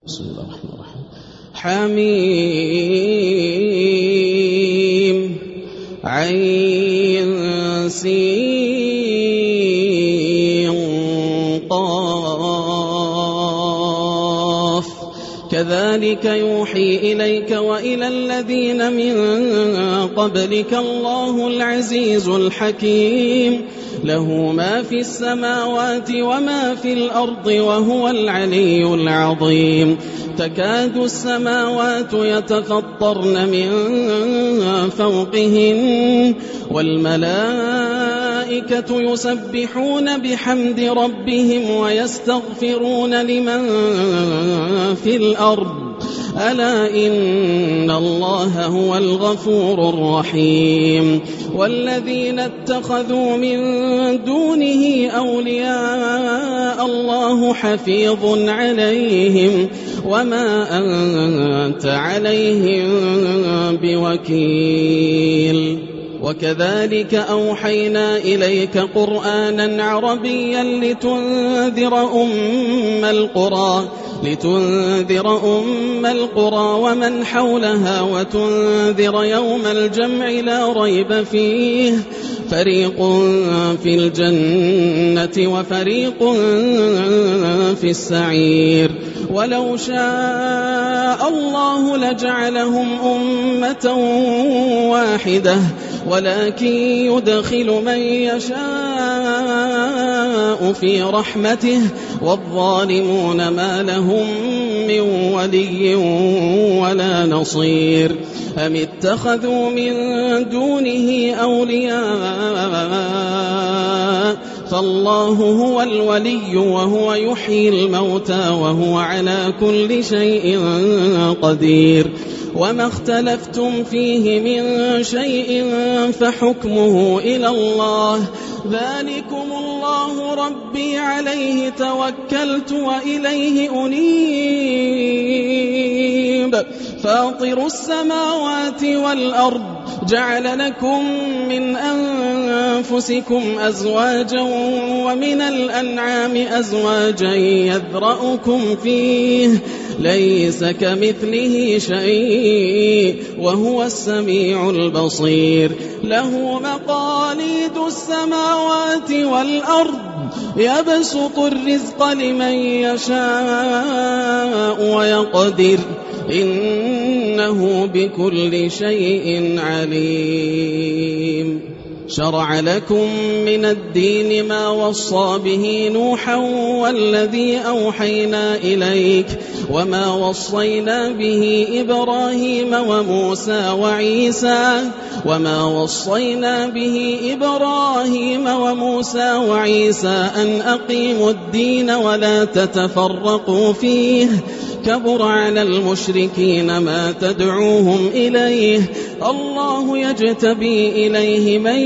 بسم الله الرحمن الرحيم. حميم عين سين قاف كذلك يوحي إليك وإلى الذين من قبلك الله العزيز الحكيم له ما في السماوات وما في الأرض وهو العلي العظيم تكاد السماوات يتفطرن من فوقهن والملائكة يسبحون بحمد ربهم ويستغفرون لمن في الأرض ألا إن الله هو الغفور الرحيم والذين اتخذوا من دونه أولياء الله حفيظ عليهم وما أنت عليهم بوكيل وكذلك أوحينا إليك قرآنا عربيا لتنذر أم القرى ومن حولها وتنذر يوم الجمع لا ريب فيه فريق في الجنة وفريق في السعير ولو شاء الله لجعلهم أمة واحدة ولكن يدخل من يشاء في رحمته والظالمون ما لهم من ولي ولا نصير أم اتخذوا من دونه أولياء فالله هو الولي وهو يحيي الموتى وهو على كل شيء قدير وما اختلفتم فيه من شيء فحكمه إلى الله ذلكم الله ربي عليه توكلت وإليه أنيب فاطر السماوات والأرض جعل لكم من أنفسكم أزواجا ومن الأنعام أزواجا يذرأكم فيه ليس كمثله شيء وهو السميع البصير له مقاليد السماوات والأرض يبسط الرزق لمن يشاء ويقدر إنه بكل شيء عليم شرع لكم من الدين ما وصى به نوحا والذي أوحينا إليك وما وصينا به إبراهيم وموسى وعيسى أن أقيموا الدين ولا تتفرقوا فيه كبر على المشركين ما تدعوهم إليه الله يجتبي إليه من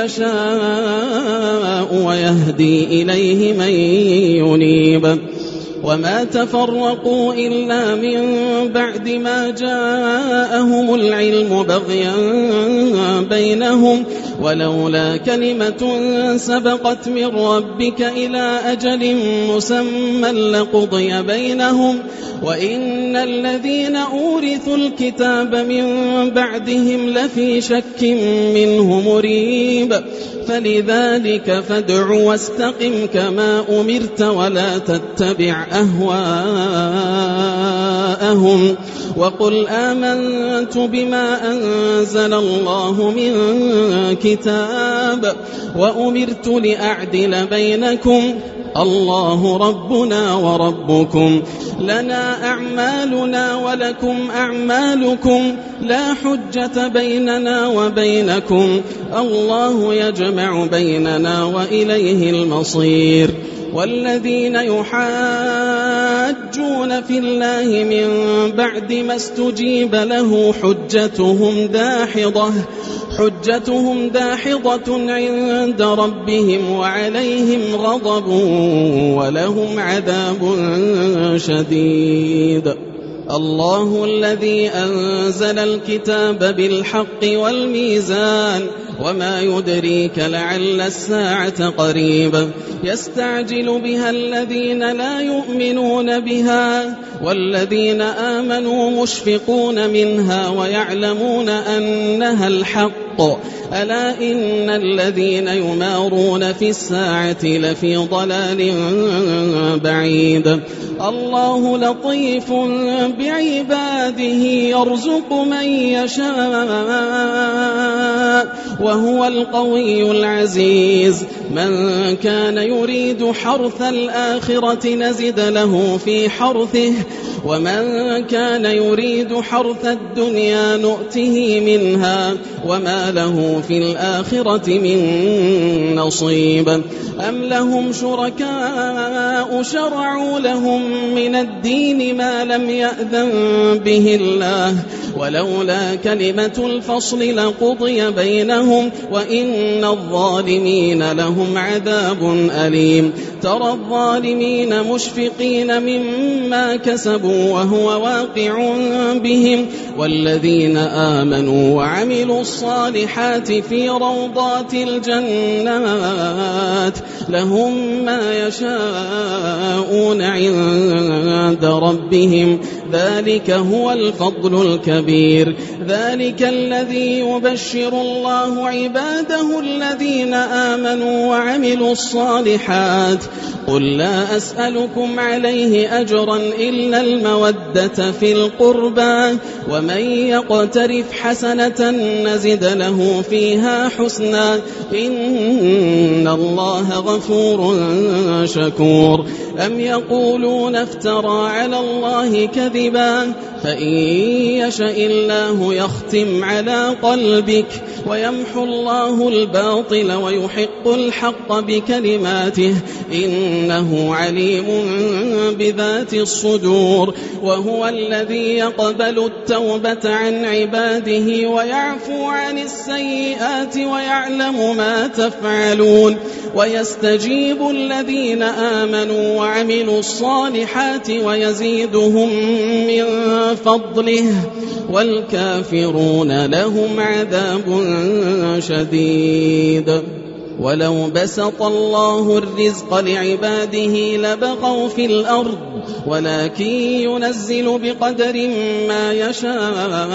يشاء ويهدي إليه من ينيب وما تفرقوا إلا من بعد ما جاءهم العلم بغيا بينهم ولولا كلمة سبقت من ربك إلى أجل مسمى لقضي بينهم وإن الذين أورثوا الكتاب من بعدهم لفي شك منه مريب فلذلك فادع واستقم كما أمرت ولا تتبع أهواءهم وقل آمنت بما أنزل الله من كتاب وأمرت لأعدل بينكم الله ربنا وربكم لنا أعمالنا ولكم أعمالكم لا حجة بيننا وبينكم الله يجمع بيننا وإليه المصير والذين يحاجون في الله من بعد ما استجيب له حجتهم داحضة عند ربهم وعليهم غضب ولهم عذاب شديد الله الذي أنزل الكتاب بالحق والميزان وما يدريك لعل الساعة قريب يستعجل بها الذين لا يؤمنون بها والذين آمنوا مشفقون منها ويعلمون أنها الحق ألا إن الذين يمارون في الساعة لفي ضلال بعيد الله لطيف بعباده يرزق من يشاء وهو القوي العزيز من كان يريد حرث الآخرة نزد له في حرثه ومن كان يريد حرث الدنيا نؤته منها وما له في الآخرة من نصيب أم لهم شركاء شرعوا لهم من الدين ما لم يأذن به الله ولولا كلمة الفصل لقضي بينهم وإن الظالمين لهم عذاب أليم ترى الظالمين مشفقين مما كسبوا وهو واقع بهم والذين آمنوا وعملوا الصالحات في روضات الجنات لهم ما يشاءون عند ربهم ذلك هو الفضل الكبير ذلك الذي يبشر الله عباده الذين آمنوا وعملوا الصالحات قل لا أسألكم عليه أجرا إلا المودة في القربى ومن يقترف حسنة نزد له فيها حسنا إن الله غفور شكور أم يقولون افترى على الله كذبا فإن يشاء الله يختم على قلبك ويمحو الله الباطل ويحق الحق بكلماته إنه عليم بذات الصدور وهو الذي يقبل التوبة عن عباده ويعفو عن السيئات ويعلم ما تفعلون ويستجيب الذين آمنوا وعملوا الصالحات ويزيدهم من فضله والكافرون لهم عذاب شديد ولو بسط الله الرزق لعباده لبغوا في الأرض ولكن ينزل بقدر ما يشاء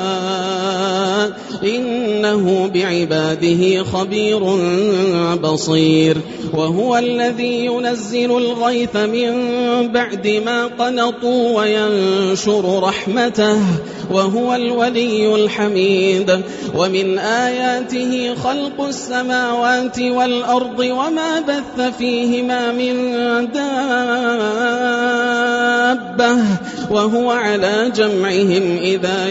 إنه بعباده خبير بصير وهو الذي ينزل الغيث من بعد ما قنطوا وينشر رحمته وهو الولي الحميد ومن آياته خلق السماوات والأرض وما بث فيهما من دابة وهو على جمعهم إذا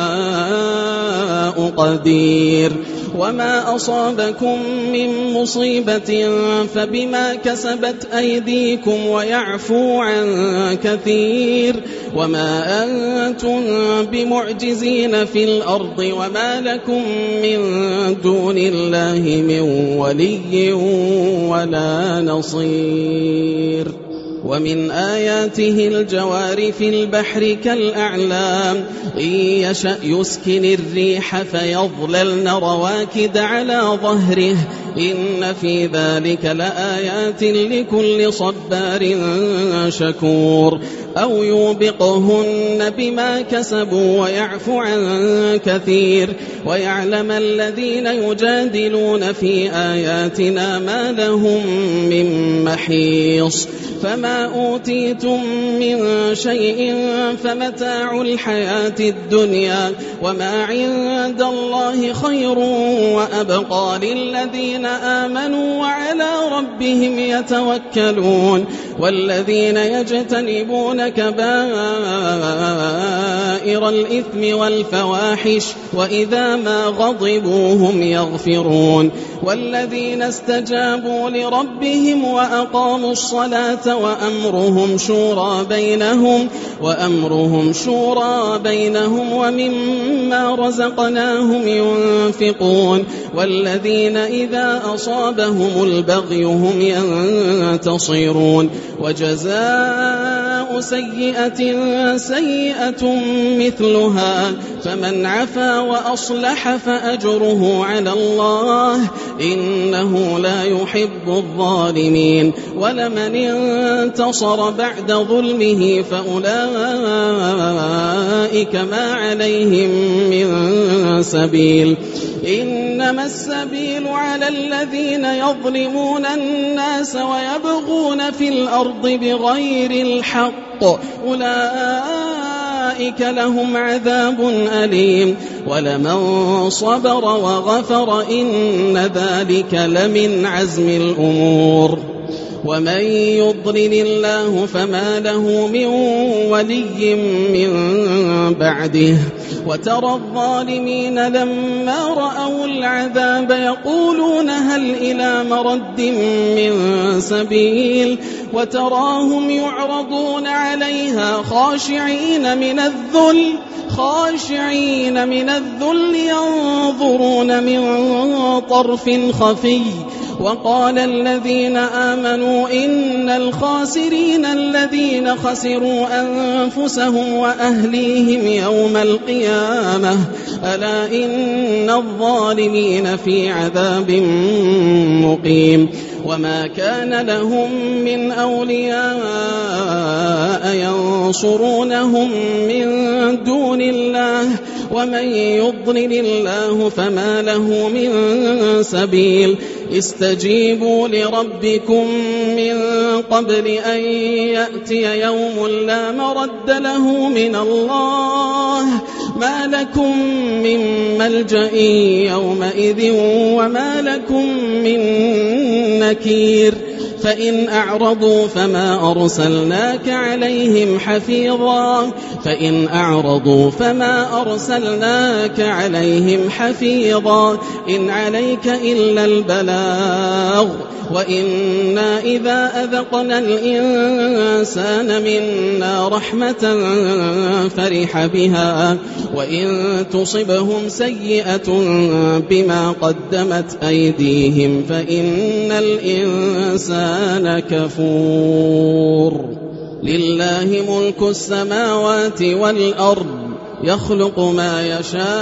يشاء قدير وما أصابكم من مصيبة فبما كسبت أيديكم ويعفو عن كثير وما أنتم بمعجزين في الأرض وما لكم من دون الله من ولي ولا نصير ومن آياته الجوار في البحر كالأعلام إن يشأ يسكن الريح فيظللن رواكد على ظهره إن في ذلك لآيات لكل صبار شكور أو يوبقهن بما كسبوا ويعفو عن كثير ويعلم الذين يجادلون في آياتنا ما لهم من محيص فما أوتيتم من شيء فمتاع الحياة الدنيا وما عند الله خير وأبقى للذين آمنوا وعلى ربهم يتوكلون والذين يجتنبون كبائر الإثم والفواحش وإذا ما غضبوا هم يغفرون والذين استجابوا لربهم وأقاموا الصلاة وأمرهم شورى بينهم ومما رزقناهم ينفقون والذين إذا أصابهم البغي هم ينتصرون وجزاء جزاء سيئة سيئة مثلها فمن عفا وأصلح فأجره على الله إنه لا يحب الظالمين ولمن انتصر بعد ظلمه فأولئك ما عليهم من سبيل إنما السبيل على الذين يظلمون الناس ويبغون في الأرض بغير الحق أولئك لهم عذاب أليم ولمن صبر وغفر إن ذلك لمن عزم الأمور ومن يضلل الله فما له من ولي من بعده وترى الظالمين لما رأوا العذاب يقولون هل إلى مرد من سبيل وتراهم يعرضون عليها خاشعين من الذل ينظرون من طرف خفي وقال الذين آمنوا إن الخاسرين الذين خسروا أنفسهم وأهليهم يوم القيامة ألا إن الظالمين في عذاب مقيم وما كان لهم من أولياء ينصرونهم من دون الله ومن يضلل الله فما له من سبيل استجيبوا لربكم من قبل أن يأتي يوم لا مرد له من الله ما لكم من ملجأ يومئذ وما لكم من نكير فإن أعرضوا فما أرسلناك عليهم حفيظا إن عليك إلا البلاغ وإنا إذا أذقنا الإنسان منا رحمة فرح بها وإن تصبهم سيئة بما قدمت أيديهم فإن الإنسان كفور لله ملك السماوات والأرض يخلق ما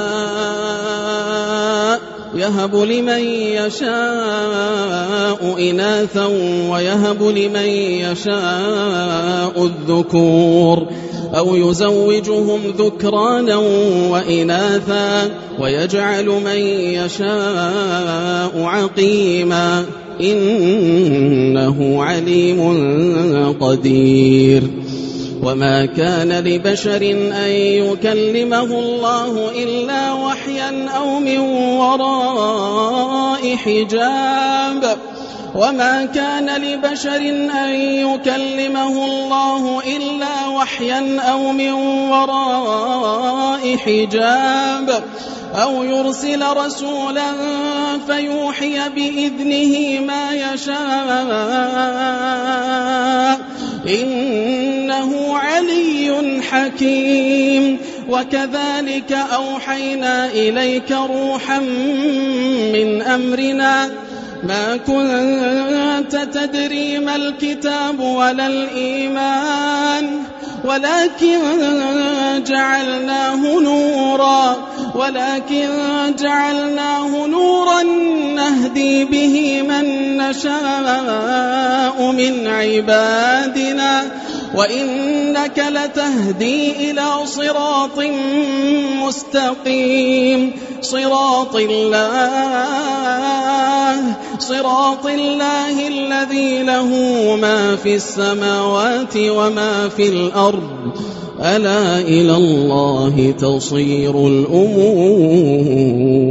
يشاء يهب لمن يشاء إناثا ويهب لمن يشاء الذكور أو يزوجهم ذكرانا وإناثا ويجعل من يشاء عقيما إنه عليم قدير وما كان لبشر أن يكلمه الله إلا وحيا أو من وراء حجاب وما كان لبشر أن يكلمه الله إلا وحيا أو من وراء حجاب أو يرسل رسولا فيوحي بإذنه ما يشاء إنه علي حكيم وكذلك أوحينا إليك روحا من أمرنا ما كنت تدري ما الكتاب ولا الإيمان ولكن جعلناه نورا نهدي به من نشاء من عبادنا وإنك لتهدي إلى صراط مستقيم صراط الله الذي له ما في السماوات وما في الأرض ألا إلى الله تصير الأمور